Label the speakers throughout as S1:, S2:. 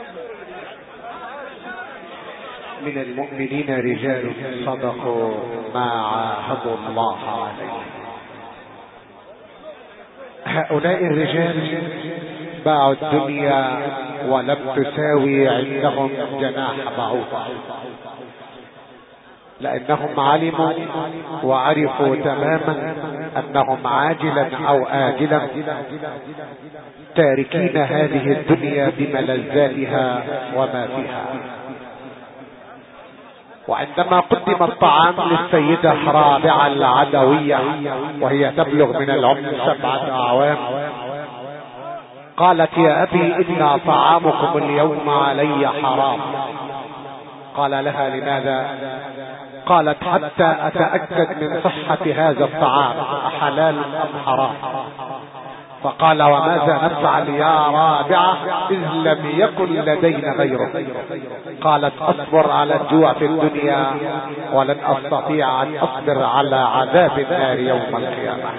S1: من المؤمنين رجال صدقوا ما عاهدوا الله عليه. هؤلاء الرجال باعوا الدنيا ولم تساوي عندهم جناح بعوضة، لأنهم علموا وعرفوا تماما أنهم عاجلا أو آجلا تاركين هذه الدنيا بملذاتها وما فيها. وعندما قدم الطعام للسيدة رابعة العدوية وهي تبلغ من العمر 7 أعوام، قالت: يا أبي إن طعامكم اليوم علي حرام. قال لها: لماذا؟ قالت: حتى أتأكد من صحة هذا الطعام حلال أم حرام. فقال: وماذا نفعل يا رابعة إذ لم يكن لدينا غيره؟ قالت: أصبر على الجوع في الدنيا ولن أستطيع أن أصبر على عذاب النار يوم القيامة.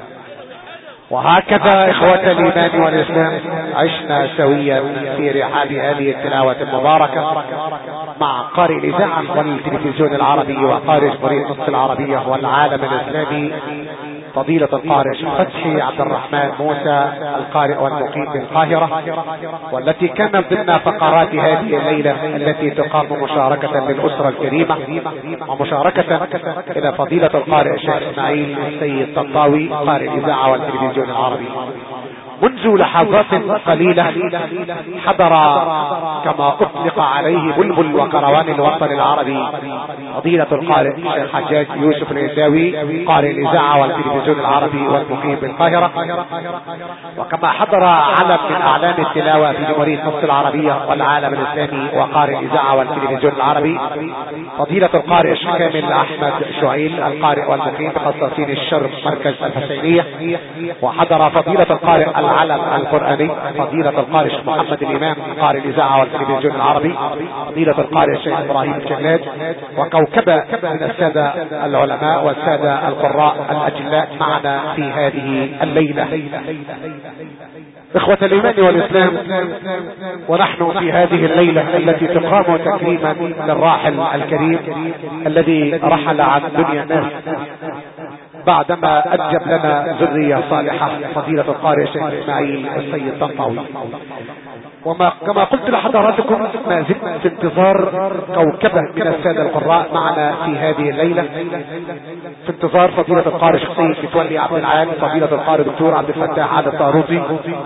S1: وهكذا إخوة الإيمان والإسلام عشنا سويا في رحاب هذه التلاوة المباركة مع قارئ الإذاعة والتلفزيون العربي وقارئ جمهورية مصر العربية والعالم الإسلامي فضيلة القارئ فتحي عبد الرحمن موسى القارئ والمقيم بالقاهرة، والتي كانت ضمن فقرات هذه الليلة التي تقام مشاركة للأسرة الكريمة ومشاركة إلى فضيلة القارئ الشيخ إسماعيل السيد طنطاوي قارئ الإذاعة والتلفزيون العربي. منذ لحظات قليلة حضر كما أطلق عليه بلبل وكروان الوطن العربي فضيلة القارئ الشيخ حجاج يوسف العزاوي قارئ الإذاعة والتلفزيون العربي والمقيم بالقاهرة، وكما حضر علم من أعلام التلاوة في جمهورية مصر العربية والعالم الإسلامي وقارئ الإذاعة والتلفزيون العربي فضيلة القارئ الشيخ كامل أحمد شعيل القارئ والمقيم بقسطين الشرق مركز الحسينية، وحضر فضيلة القارئ العلم القرآني فضيلة القارئ الشيخ محمد الإمام قارئ الإذاعة والتلفزيون العربي فضيلة القارئ الشيخ إبراهيم الجلاد، وكوكبة من السادة العلماء والسادة القراء الأجلاء معنا في هذه الليلة. إخوة الإيمان والإسلام، ونحن في هذه الليلة التي تقام تكريما للراحل الكريم الذي رحل عن دنيا الناس بعدما أنجب لنا ذرية صالحة فضيلة القارئ الشيخ إسماعيل السيد طنطاوي. كما قلت لحضراتكم ما زلنا في انتظار كوكبة من السادة القراء معنا في هذه الليلة، في انتظار فضيلة القارئ الشخصي متولي عبد العال فضيلة القارئ دكتور عبد الفتاح عادل الطاروطي،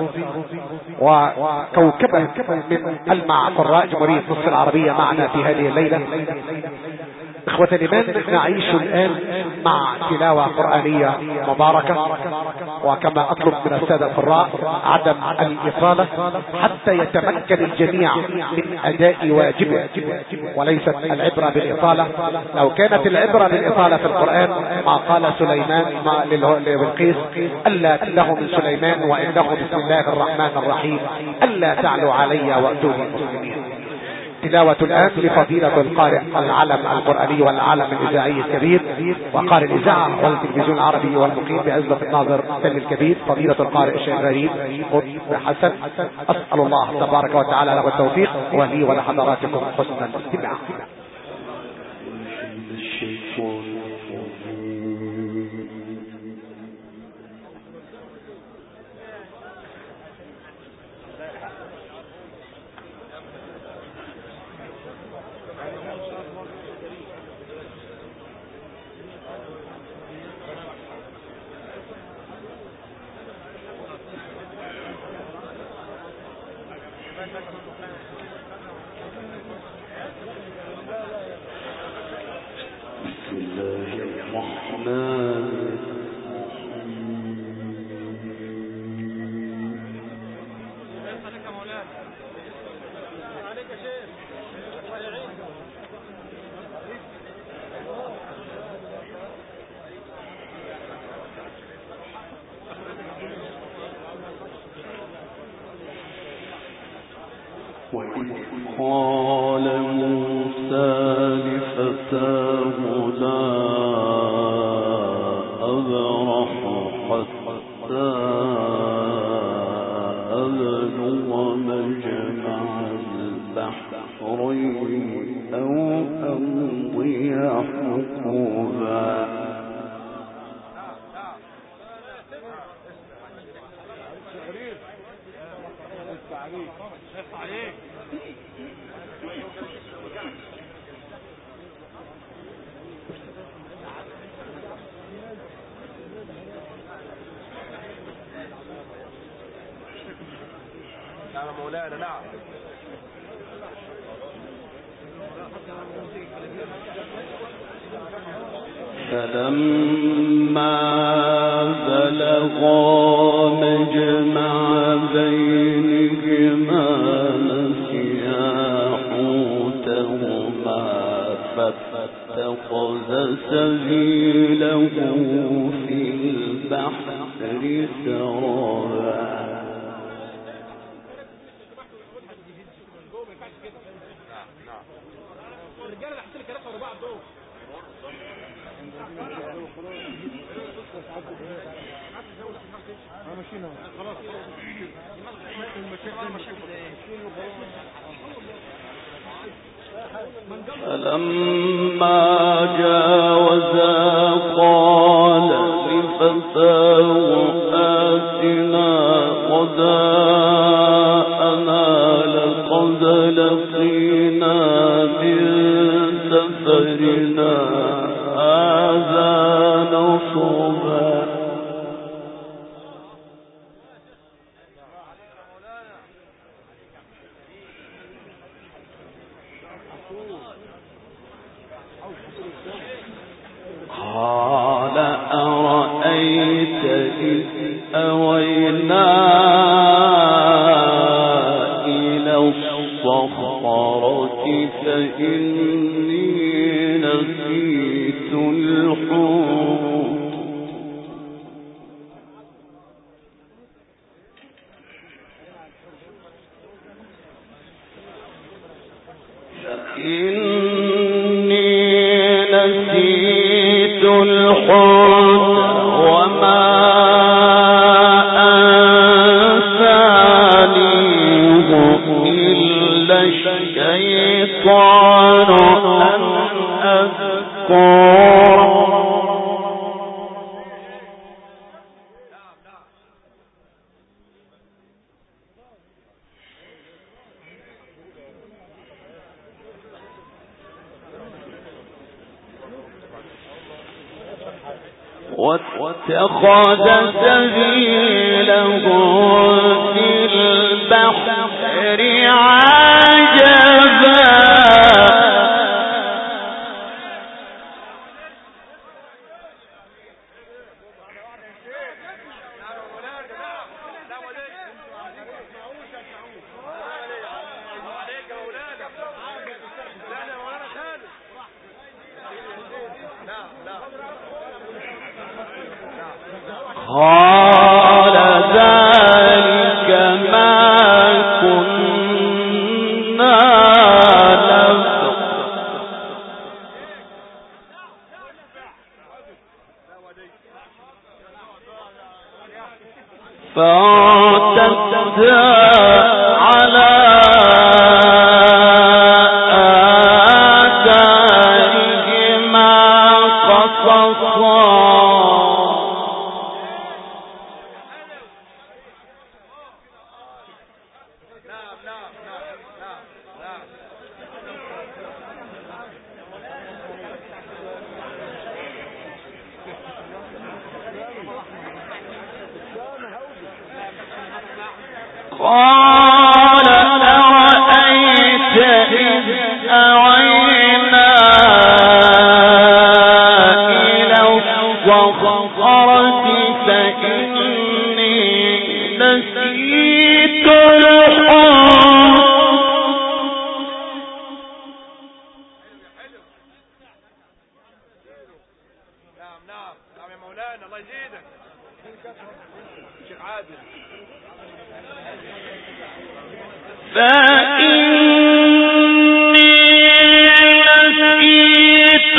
S1: وكوكبة من ألمع قراء جمهورية مصر العربية معنا في هذه الليلة. إخوة الإيمان، نعيش الآن مع تلاوة قرآنية مباركة، وكما أطلب من السادة القراء عدم الإطالة حتى يتمكن الجميع من أداء واجبه، وليست العبرة بالإطالة. لو كانت العبرة بالإطالة في القرآن ما قال سليمان لبلقيس: ألا إنه من سليمان وإنه بسم الله الرحمن الرحيم ألا تعلوا علي وأتوني مسلمين. تلاوة الآن لفضيلة القارئ العلم القرآني والعلم الإذاعي الكبير وقارئ الإذاعة والتلفزيون العربي والمقيم بعزة الناظر سلم الكبير فضيلة القارئ الشيخ غريب قطب حسن. أسأل الله تبارك وتعالى له التوفيق ولي ولحضراتكم حسن الاستماع.
S2: وإذ قال موسى لفتاه لا أبرح حتى أبلغ مجمع البحرين أو أمضي حقبا
S3: نعم مولانا نعم.
S2: فلما بلغا مجمع بينهما نسيا حوتهما فاتخذ سبيله في البحر سربا فلما جاوزا قال لفتاه آتنا غداءنا لقد لقينا من سفرنا هذا نصبا قال أرأيت إذ أوينا إلى الصخرة فإني نسيت الحوت وما أنسانيه إلا الشيطان أن أذكره واتخذ سبيله في البحر عجبا قال ذلك ما كنا نبغي فارتدا على آثارهما قصصا قال أرأيت إذ أوينا إلى الصخرة فإني نسيت الحوت
S3: نعم يا مولانا الله يزيدك شيخ عادل
S2: فإني نسيت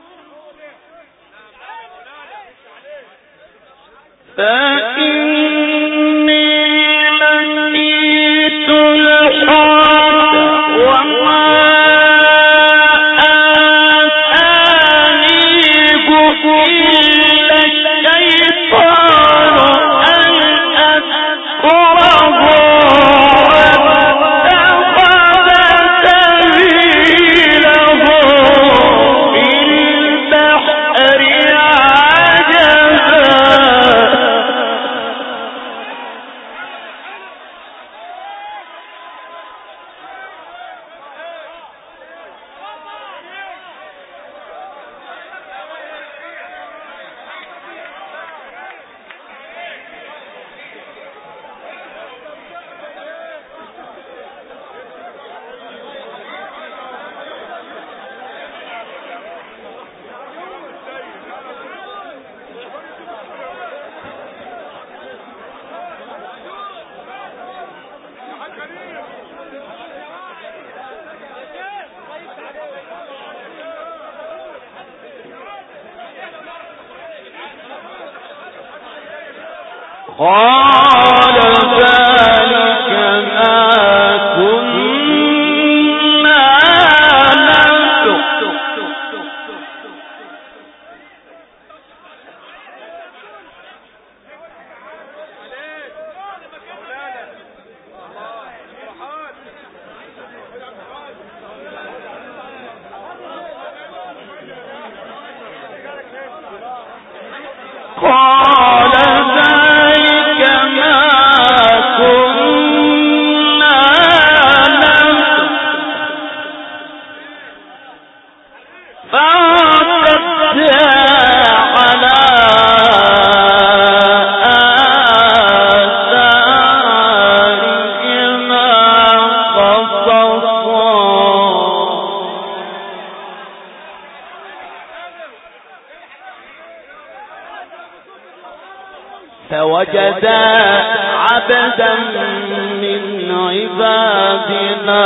S2: الحوت قال ذلك ما كنا نبغي. قال ذلك ما كنا نبغي. فارتدا على آثارهما قصصا. فوجدا عبدا من عبادنا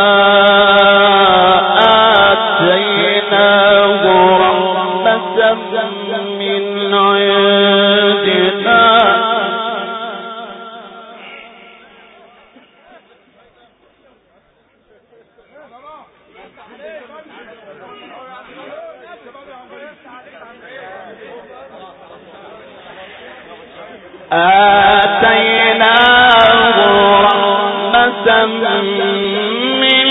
S2: آتيناه رحمة من عندنا آتيناه رحمة من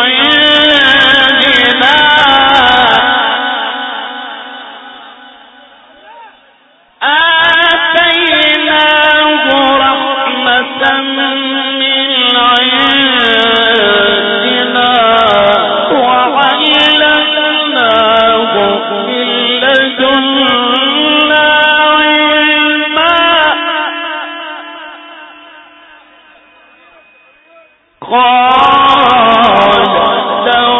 S2: عندنا آتيناه رحمة من عندنا وعلمناه من لدنا قال لو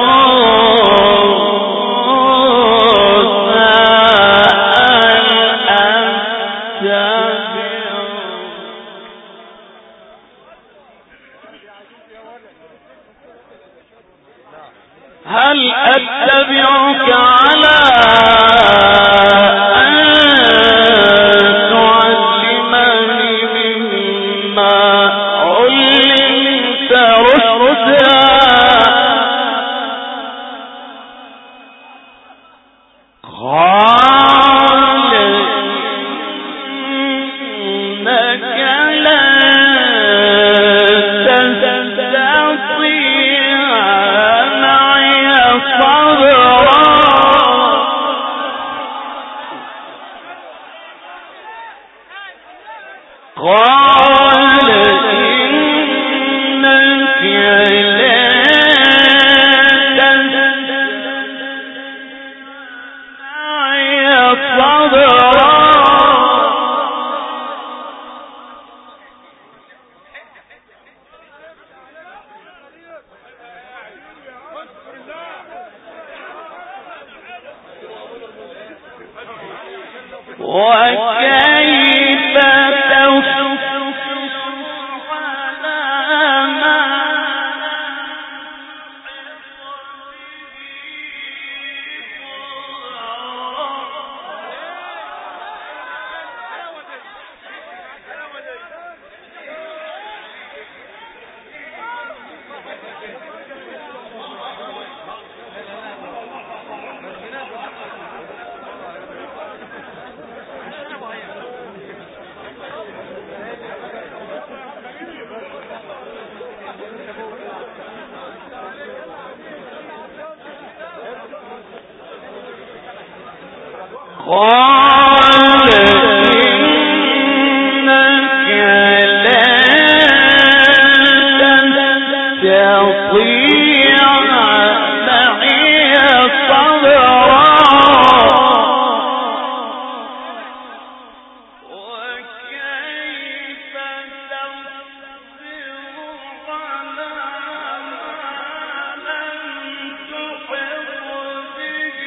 S2: هل أتبعك على أن تعلمني مما علمت رشدا. قال إنك لن تستطيع معي صبرا. قال إنك لن معي صبرا. وكيف تصبر على ما قال إنك لن تستطيع معي صبرا. وكيف تصبر على ما لم تحط به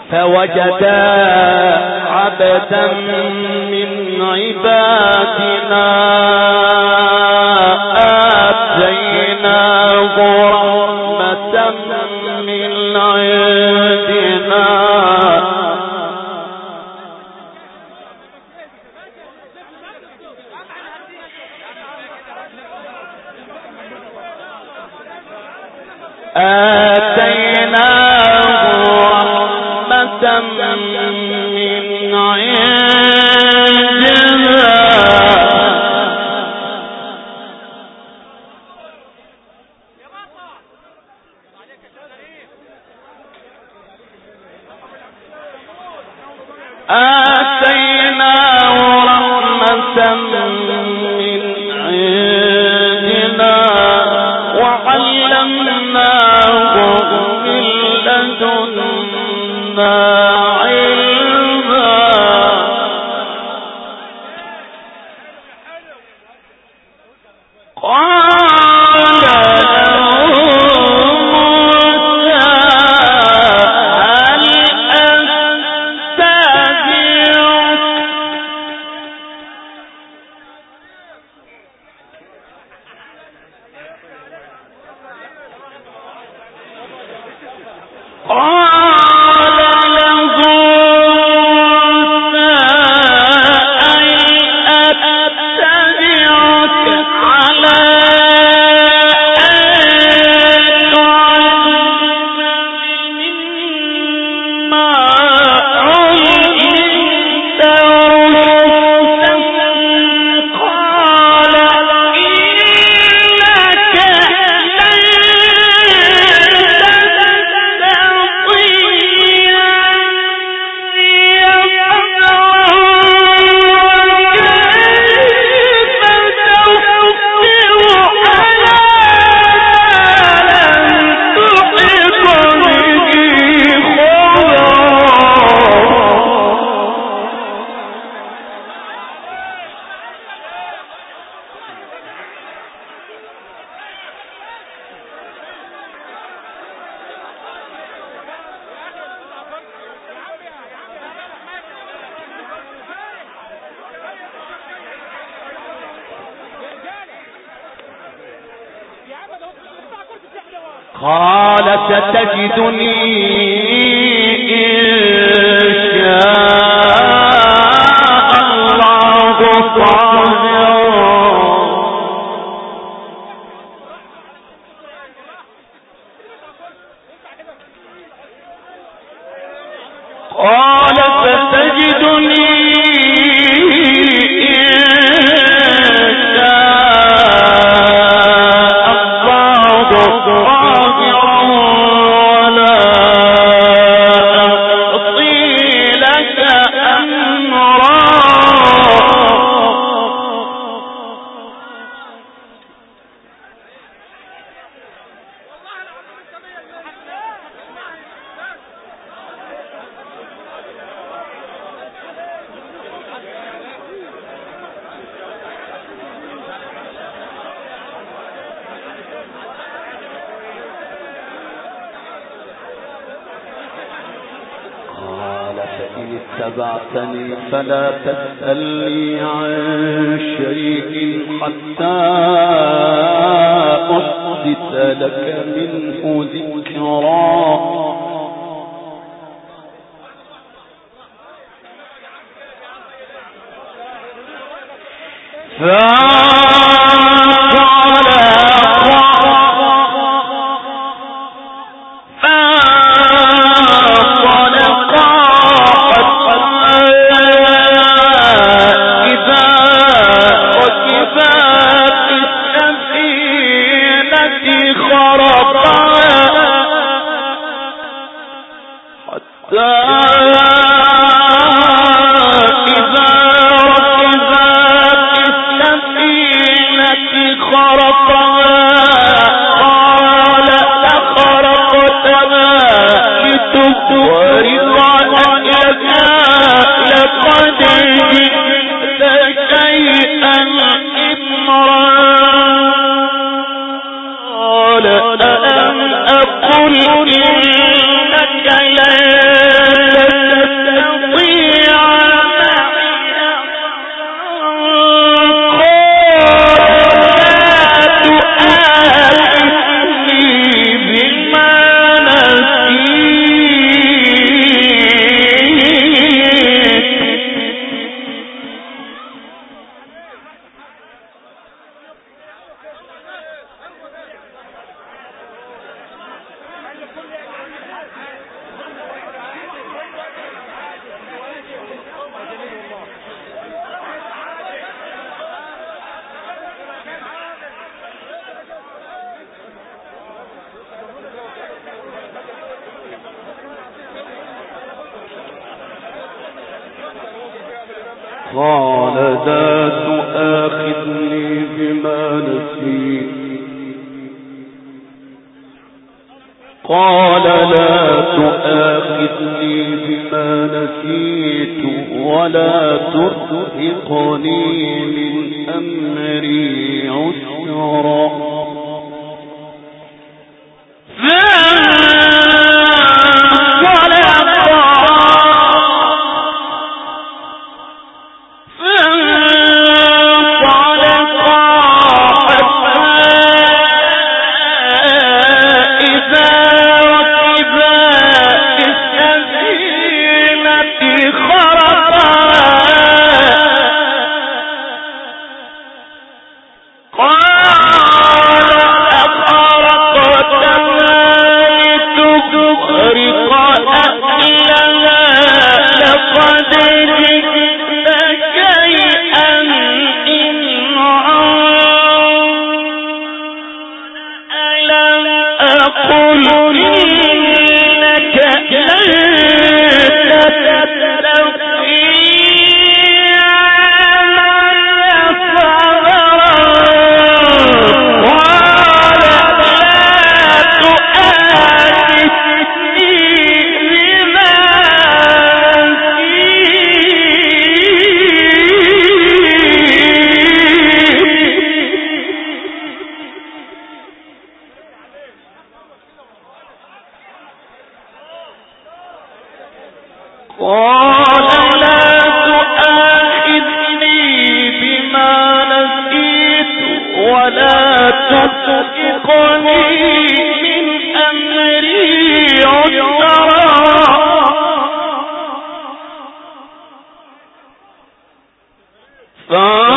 S2: فوجدا عبدا من عبادنا آتيناه رحمة من عندنا من عندنا آتيناه رحمة من عندنا وعلمناه من لدنا علما قال ستجدني إن شاء الله صابرا قال ستجدني اتبعتني فلا تسألني عن شيء حتى أحدث لك منه ذكرا إذا ركبا في السفينة قال لا تؤاخذني بما نسيت قال لا تؤاخذني بما نسيت ولا ترهقني من أمري عسرا
S4: فَأَنْتَ